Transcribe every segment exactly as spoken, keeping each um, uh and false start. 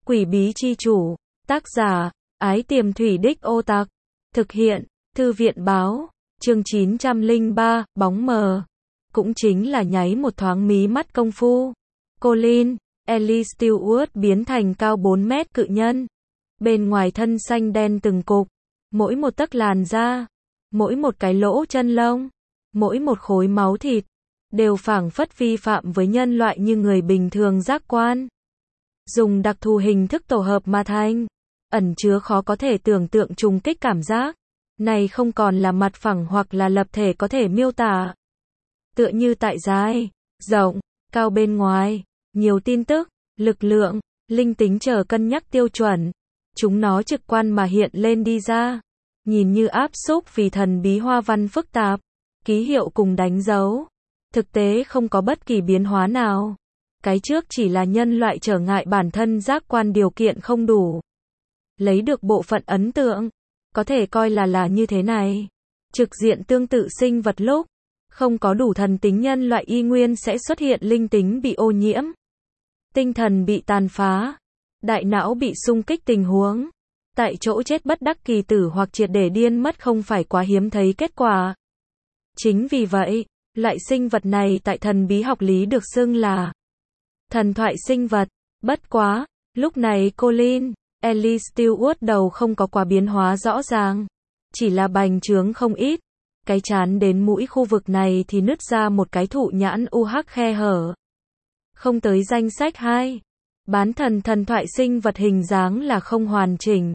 Quỷ bí chi chủ, tác giả, Ái Tiềm Thủy Đích Ô Tặc, thực hiện, Thư viện báo, chương chín trăm lẻ ba, bóng mờ, cũng chính là nháy một thoáng mí mắt công phu. Colin, Ellie Stewart biến thành cao bốn mét cự nhân. Bên ngoài thân xanh đen từng cục, mỗi một tấc làn da, mỗi một cái lỗ chân lông, mỗi một khối máu thịt, đều phảng phất vi phạm với nhân loại như người bình thường giác quan. Dùng đặc thù hình thức tổ hợp mà thành, ẩn chứa khó có thể tưởng tượng trùng kích cảm giác. Này không còn là mặt phẳng hoặc là lập thể có thể miêu tả. Tựa như tại dài, rộng, cao bên ngoài, nhiều tin tức, lực lượng, linh tính chờ cân nhắc tiêu chuẩn. Chúng nó trực quan mà hiện lên đi ra. Nhìn như áp xúc vì thần bí hoa văn phức tạp, ký hiệu cùng đánh dấu. Thực tế không có bất kỳ biến hóa nào. Cái trước chỉ là nhân loại trở ngại bản thân giác quan điều kiện không đủ. Lấy được bộ phận ấn tượng, có thể coi là là như thế này. Trực diện tương tự sinh vật lúc không có đủ thần tính nhân loại y nguyên sẽ xuất hiện linh tính bị ô nhiễm, tinh thần bị tàn phá, đại não bị xung kích tình huống, tại chỗ chết bất đắc kỳ tử hoặc triệt để điên mất không phải quá hiếm thấy kết quả. Chính vì vậy, loại sinh vật này tại thần bí học lý được xưng là thần thoại sinh vật. Bất quá, lúc này Colin, Ellie Stewart đầu không có quá biến hóa rõ ràng, chỉ là bành trướng không ít. Cái chán đến mũi khu vực này thì nứt ra một cái thụ nhãn u hắc khe hở. Không tới danh sách hai. Bán thần thần thoại sinh vật hình dáng là không hoàn chỉnh.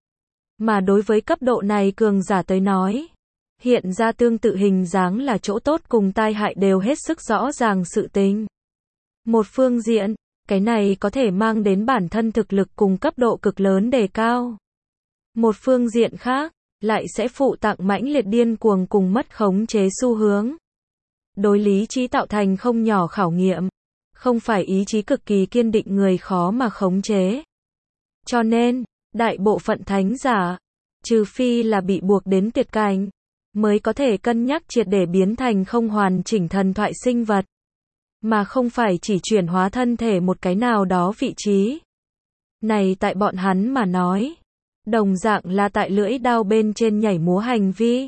Mà đối với cấp độ này cường giả tới nói, hiện ra tương tự hình dáng là chỗ tốt cùng tai hại đều hết sức rõ ràng sự tình. Một phương diện, cái này có thể mang đến bản thân thực lực cùng cấp độ cực lớn đề cao. Một phương diện khác, lại sẽ phụ tặng mãnh liệt điên cuồng cùng mất khống chế xu hướng. Đối lý trí tạo thành không nhỏ khảo nghiệm, không phải ý chí cực kỳ kiên định người khó mà khống chế. Cho nên, đại bộ phận thánh giả, trừ phi là bị buộc đến tuyệt cảnh, mới có thể cân nhắc triệt để biến thành không hoàn chỉnh thần thoại sinh vật, mà không phải chỉ chuyển hóa thân thể một cái nào đó vị trí. Này tại bọn hắn mà nói, đồng dạng là tại lưỡi đao bên trên nhảy múa hành vi.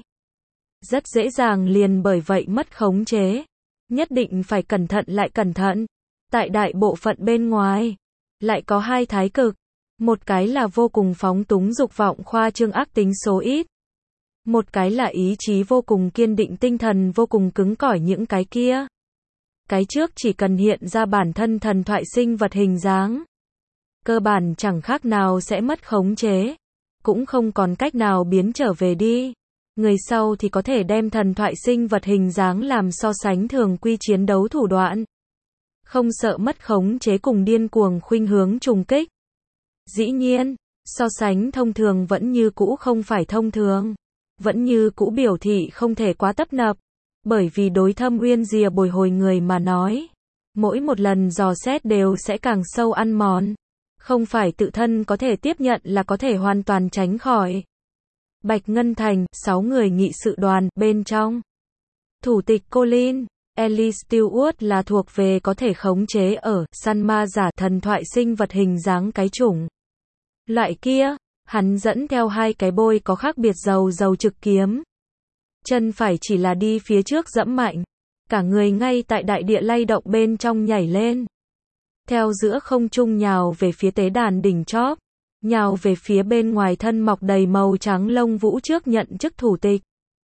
Rất dễ dàng liền bởi vậy mất khống chế. Nhất định phải cẩn thận lại cẩn thận. Tại đại bộ phận bên ngoài, lại có hai thái cực. Một cái là vô cùng phóng túng dục vọng khoa trương ác tính số ít. Một cái là ý chí vô cùng kiên định tinh thần vô cùng cứng cỏi những cái kia. Cái trước chỉ cần hiện ra bản thân thần thoại sinh vật hình dáng, cơ bản chẳng khác nào sẽ mất khống chế, cũng không còn cách nào biến trở về đi. Người sau thì có thể đem thần thoại sinh vật hình dáng làm so sánh thường quy chiến đấu thủ đoạn. Không sợ mất khống chế cùng điên cuồng khuynh hướng trùng kích. Dĩ nhiên, so sánh thông thường vẫn như cũ không phải thông thường. Vẫn như cũ biểu thị không thể quá tấp nập. Bởi vì đối thâm uyên rìa bồi hồi người mà nói, mỗi một lần dò xét đều sẽ càng sâu ăn mòn. Không phải tự thân có thể tiếp nhận là có thể hoàn toàn tránh khỏi. Bạch Ngân Thành, sáu người nghị sự đoàn, bên trong. Thủ tịch Colin, Ellie Stewart là thuộc về có thể khống chế ở, săn ma giả thần thoại sinh vật hình dáng cái chủng. Loại kia, hắn dẫn theo hai cái bôi có khác biệt dầu dầu trực kiếm. Chân phải chỉ là đi phía trước dẫm mạnh. Cả người ngay tại đại địa lay động bên trong nhảy lên. Theo giữa không trung nhào về phía tế đàn đỉnh chóp. Nhào về phía bên ngoài thân mọc đầy màu trắng lông vũ trước nhận chức thủ tịch.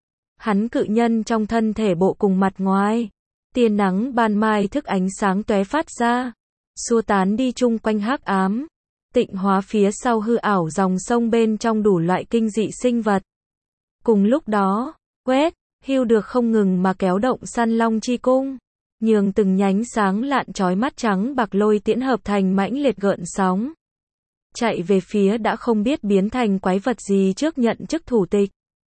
Hắn cự nhân trong thân thể bộ cùng mặt ngoài. Tia nắng ban mai thức ánh sáng tóe phát ra. Xua tán đi chung quanh hắc ám. Tịnh hóa phía sau hư ảo dòng sông bên trong đủ loại kinh dị sinh vật. Cùng lúc đó, quét, hưu được không ngừng mà kéo động săn long chi cung. Nhường từng nhánh sáng lạn chói mắt trắng bạc lôi tiễn hợp thành mãnh liệt gợn sóng. Chạy về phía đã không biết biến thành quái vật gì trước nhận chức thủ tịch.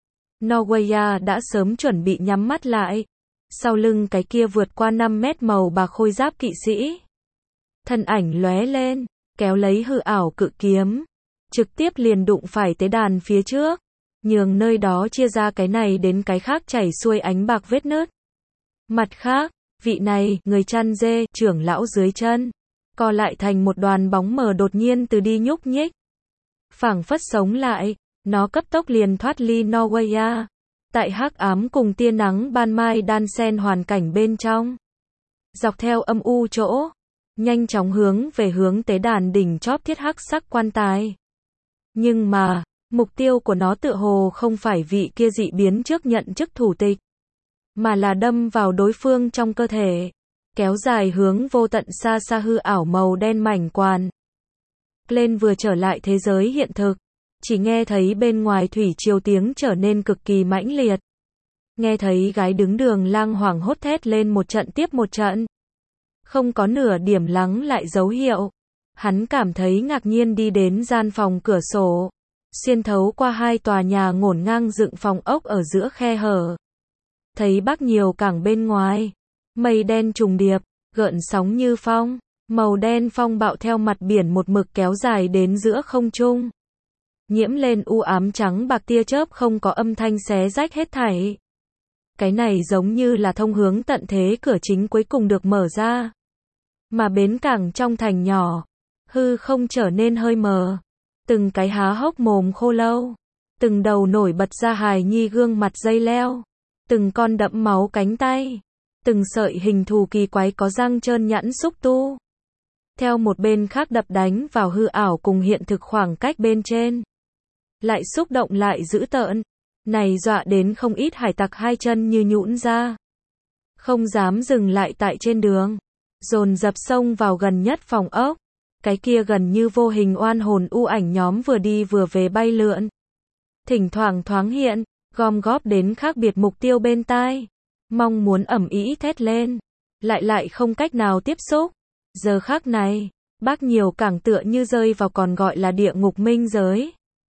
Norwaya đã sớm chuẩn bị nhắm mắt lại. Sau lưng cái kia vượt qua năm mét màu bạc khôi giáp kỵ sĩ. Thân ảnh lóe lên, kéo lấy hư ảo cự kiếm. Trực tiếp liền đụng phải tế đàn phía trước. Nhường nơi đó chia ra cái này đến cái khác chảy xuôi ánh bạc vết nứt. Mặt khác, vị này, người chăn dê, trưởng lão dưới chân. co lại thành một đoàn bóng mờ đột nhiên từ đi nhúc nhích. Phảng phất sống lại, nó cấp tốc liền thoát ly Norwaya. Tại hắc ám cùng tia nắng ban mai đan xen hoàn cảnh bên trong. Dọc theo âm u chỗ, nhanh chóng hướng về hướng tế đàn đỉnh chóp thiết hắc sắc quan tài. Nhưng mà, mục tiêu của nó tựa hồ không phải vị kia dị biến trước nhận chức thủ tịch, mà là đâm vào đối phương trong cơ thể, kéo dài hướng vô tận xa xa hư ảo màu đen mảnh quan. Glenn vừa trở lại thế giới hiện thực, chỉ nghe thấy bên ngoài thủy triều tiếng trở nên cực kỳ mãnh liệt. Nghe thấy gái đứng đường lang hoảng hốt thét lên một trận tiếp một trận. Không có nửa điểm lắng lại dấu hiệu. Hắn cảm thấy ngạc nhiên đi đến gian phòng cửa sổ, xuyên thấu qua hai tòa nhà ngổn ngang dựng phòng ốc ở giữa khe hở. Thấy bắc nhiều cảng bên ngoài, mây đen trùng điệp, gợn sóng như phong, màu đen phong bạo theo mặt biển một mực kéo dài đến giữa không trung. Nhiễm lên u ám trắng bạc tia chớp không có âm thanh xé rách hết thảy. Cái này giống như là thông hướng tận thế cửa chính cuối cùng được mở ra. Mà bến cảng trong thành nhỏ, hư không trở nên hơi mờ. Từng cái há hốc mồm khô lâu, từng đầu nổi bật ra hài nhi gương mặt dây leo, từng con đẫm máu cánh tay, từng sợi hình thù kỳ quái có răng trơn nhẵn xúc tu. Theo một bên khác đập đánh vào hư ảo cùng hiện thực khoảng cách bên trên. Lại xúc động lại dữ tợn. Này dọa đến không ít hải tặc hai chân như nhũn ra. Không dám dừng lại tại trên đường. Dồn dập xông vào gần nhất phòng ốc. Cái kia gần như vô hình oan hồn u ảnh nhóm vừa đi vừa về bay lượn. Thỉnh thoảng thoáng hiện, gom góp đến khác biệt mục tiêu bên tai. Mong muốn ầm ĩ thét lên. Lại lại không cách nào tiếp xúc. Giờ khắc này, bác nhiều cảng tựa như rơi vào còn gọi là địa ngục minh giới.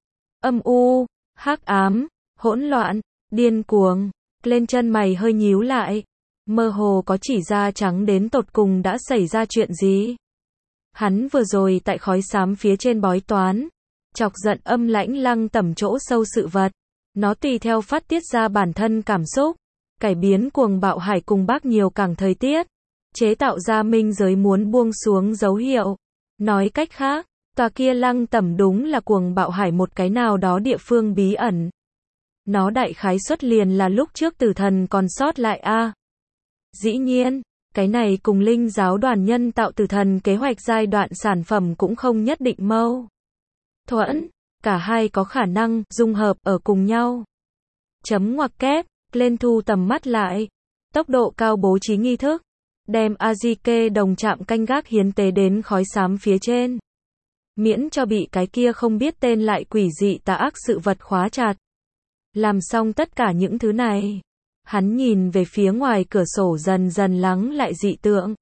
Âm u, hắc ám, hỗn loạn, điên cuồng. Lên chân mày hơi nhíu lại. Mơ hồ có chỉ ra trắng đến tột cùng đã xảy ra chuyện gì. Hắn vừa rồi tại khói xám phía trên bói toán. Chọc giận âm lãnh lăng tẩm chỗ sâu sự vật. Nó tùy theo phát tiết ra bản thân cảm xúc. Cải biến cuồng bạo hải cùng bác nhiều cảng thời tiết. Chế tạo ra minh giới muốn buông xuống dấu hiệu. Nói cách khác, tòa kia lăng tẩm đúng là cuồng bạo hải một cái nào đó địa phương bí ẩn. Nó đại khái xuất liền là lúc trước tử thần còn sót lại a. À. Dĩ nhiên, cái này cùng linh giáo đoàn nhân tạo tử thần kế hoạch giai đoạn sản phẩm cũng không nhất định mâu thuẫn, cả hai có khả năng dung hợp ở cùng nhau. Chấm ngoặc kép, lên thu tầm mắt lại, tốc độ cao bố trí nghi thức, đem Azike đồng chạm canh gác hiến tế đến khói xám phía trên. Miễn cho bị cái kia không biết tên lại quỷ dị tà ác sự vật khóa chặt. Làm xong tất cả những thứ này, hắn nhìn về phía ngoài cửa sổ dần dần lắng lại dị tượng.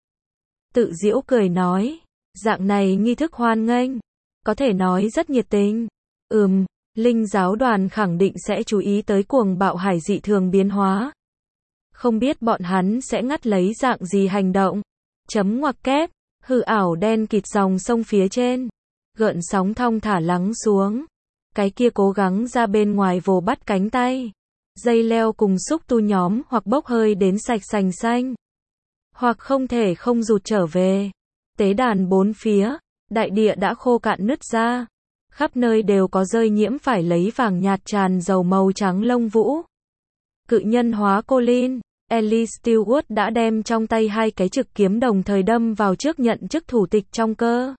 Tự giễu cười nói, dạng này nghi thức hoan nghênh, có thể nói rất nhiệt tình. Ừm, linh giáo đoàn khẳng định sẽ chú ý tới cuồng bạo hải dị thường biến hóa. Không biết bọn hắn sẽ ngắt lấy dạng gì hành động. Chấm ngoặc kép, hư ảo đen kịt dòng sông phía trên. Gợn sóng thong thả lắng xuống. Cái kia cố gắng ra bên ngoài vồ bắt cánh tay. Dây leo cùng xúc tu nhóm hoặc bốc hơi đến sạch sành xanh. Hoặc không thể không rụt trở về. Tế đàn bốn phía, đại địa đã khô cạn nứt ra. Khắp nơi đều có rơi nhiễm phải lấy vàng nhạt tràn dầu màu trắng lông vũ. Cự nhân hóa Colin, Ellie Stewart đã đem trong tay hai cái trực kiếm đồng thời đâm vào trước nhận chức thủ tịch trong cơ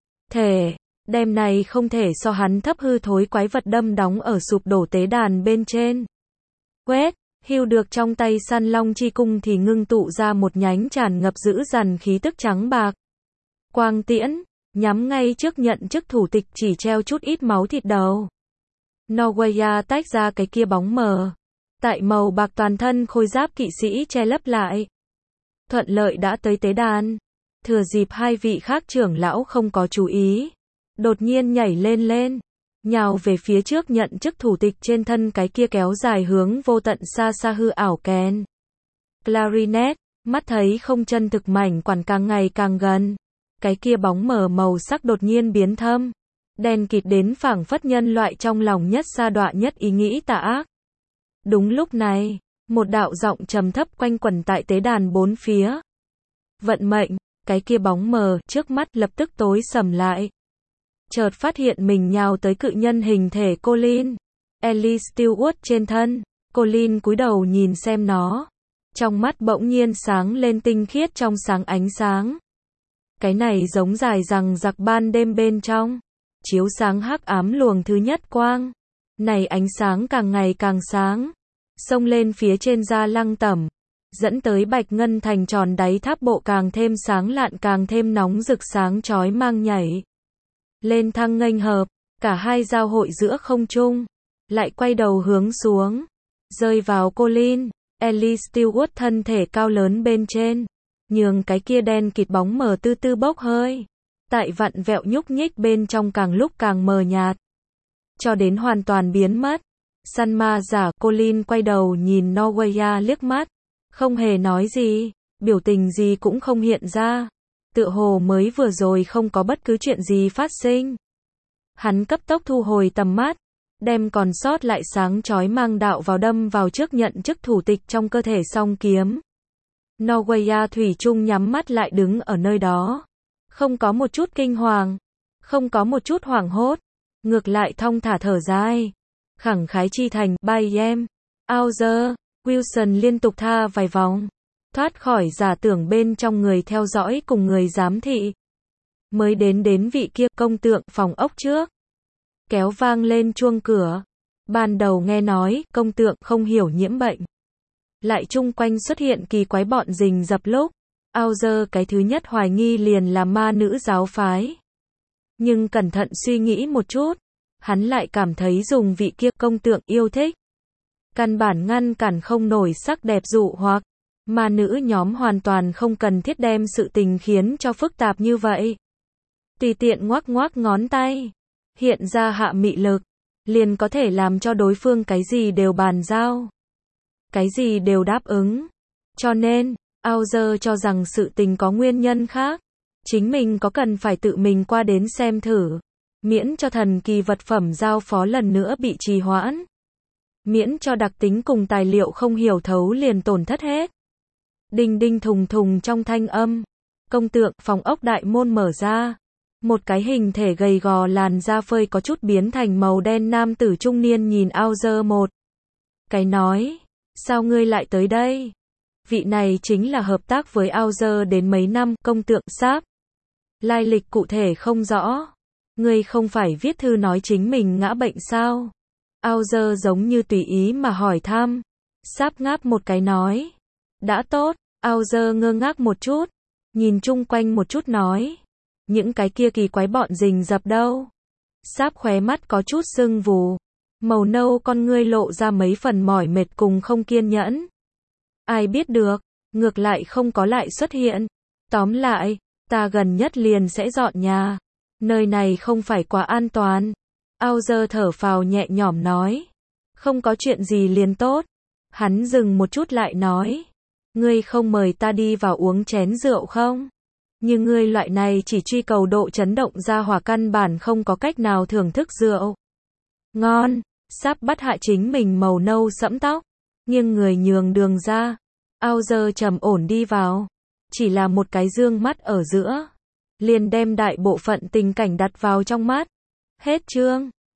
thể. Đem này không thể so hắn thấp hư thối quái vật đâm đóng ở sụp đổ tế đàn bên trên. Quét, hưu được trong tay săn long chi cung thì ngưng tụ ra một nhánh tràn ngập dữ dằn khí tức trắng bạc. Quang tiễn, nhắm ngay trước nhận chức thủ tịch chỉ treo chút ít máu thịt đầu. Norwaya tách ra cái kia bóng mờ. Tại màu bạc toàn thân khôi giáp kỵ sĩ che lấp lại. Thuận lợi đã tới tế đàn. Thừa dịp hai vị khác trưởng lão không có chú ý. Đột nhiên nhảy lên lên. Nhào về phía trước nhận chức thủ tịch trên thân cái kia kéo dài hướng vô tận xa xa hư ảo kèn. Clarinet, mắt thấy không chân thực mảnh quản càng ngày càng gần. Cái kia bóng mờ màu sắc đột nhiên biến thâm. Đen kịt đến phảng phất nhân loại trong lòng nhất sa đọa nhất ý nghĩ tà ác. Đúng lúc này, một đạo giọng trầm thấp quanh quẩn tại tế đàn bốn phía. Vận mệnh, cái kia bóng mờ trước mắt lập tức tối sầm lại. Chợt phát hiện mình nhào tới cự nhân hình thể Colin Ellie Stewart trên thân. Colin cúi đầu nhìn xem nó. Trong mắt bỗng nhiên sáng lên tinh khiết trong sáng ánh sáng. Cái này giống dài rằng giặc ban đêm bên trong. Chiếu sáng hắc ám luồng thứ nhất quang. Này ánh sáng càng ngày càng sáng. Xông lên phía trên da lăng tẩm. Dẫn tới bạch ngân thành tròn đáy tháp bộ càng thêm sáng lạn càng thêm nóng rực sáng chói mang nhảy. Lên thăng nghênh hợp. Cả hai giao hội giữa không trung. Lại quay đầu hướng xuống. Rơi vào Colin Ellie Stewart thân thể cao lớn bên trên. Nhường cái kia đen kịt bóng mờ tư tư bốc hơi. Tại vặn vẹo nhúc nhích bên trong càng lúc càng mờ nhạt. Cho đến hoàn toàn biến mất. Săn ma giả Colin quay đầu nhìn Norweya liếc mắt. Không hề nói gì. Biểu tình gì cũng không hiện ra. Tựa hồ mới vừa rồi không có bất cứ chuyện gì phát sinh. Hắn cấp tốc thu hồi tầm mắt. Đem còn sót lại sáng chói mang đạo vào đâm vào trước nhận chức thủ tịch trong cơ thể song kiếm. Norweya thủy chung nhắm mắt lại đứng ở nơi đó. Không có một chút kinh hoàng. Không có một chút hoảng hốt. Ngược lại thong thả thở dài. Khẳng khái chi thành, bay em. Auger, Wilson liên tục tha vài vòng. Thoát khỏi giả tưởng bên trong người theo dõi cùng người giám thị. Mới đến đến vị kia công tượng phòng ốc trước. Kéo vang lên chuông cửa. Ban đầu nghe nói, công tượng không hiểu nhiễm bệnh. Lại chung quanh xuất hiện kỳ quái bọn rình rập lúc. Auger cái thứ nhất hoài nghi liền là ma nữ giáo phái. Nhưng cẩn thận suy nghĩ một chút. Hắn lại cảm thấy dùng vị kia công tượng yêu thích. Căn bản ngăn cản không nổi sắc đẹp dụ hoặc. Ma nữ nhóm hoàn toàn không cần thiết đem sự tình khiến cho phức tạp như vậy. Tùy tiện ngoắc ngoắc ngón tay. Hiện ra hạ mị lực. Liền có thể làm cho đối phương cái gì đều bàn giao. Cái gì đều đáp ứng. Cho nên, Auger cho rằng sự tình có nguyên nhân khác. Chính mình có cần phải tự mình qua đến xem thử. Miễn cho thần kỳ vật phẩm giao phó lần nữa bị trì hoãn. Miễn cho đặc tính cùng tài liệu không hiểu thấu liền tổn thất hết. Đinh đinh thùng thùng trong thanh âm. Công tượng phòng ốc đại môn mở ra. Một cái hình thể gầy gò làn da phơi có chút biến thành màu đen nam tử trung niên nhìn Auger một cái nói. Sao ngươi lại tới đây? Vị này chính là hợp tác với Auger đến mấy năm, công tượng Sáp. Lai lịch cụ thể không rõ. Ngươi không phải viết thư nói chính mình ngã bệnh sao? Auger giống như tùy ý mà hỏi thăm. Sáp ngáp một cái nói. Đã tốt. Auger ngơ ngác một chút. Nhìn chung quanh một chút nói. Những cái kia kỳ quái bọn rình rập đâu? Sáp khóe mắt có chút sưng vù. Màu nâu con ngươi lộ ra mấy phần mỏi mệt cùng không kiên nhẫn. Ai biết được, ngược lại không có lại xuất hiện. Tóm lại, ta gần nhất liền sẽ dọn nhà. Nơi này không phải quá an toàn. Auger thở phào nhẹ nhõm nói. Không có chuyện gì liền tốt. Hắn dừng một chút lại nói. Ngươi không mời ta đi vào uống chén rượu không? Nhưng ngươi loại này chỉ truy cầu độ chấn động ra hỏa căn bản không có cách nào thưởng thức rượu. Ngon. Sắp bắt hạ chính mình màu nâu sẫm tóc. Nghiêng người nhường đường ra. Auger trầm ổn đi vào. Chỉ là một cái dương mắt ở giữa. Liền đem đại bộ phận tình cảnh đặt vào trong mắt. Hết chương.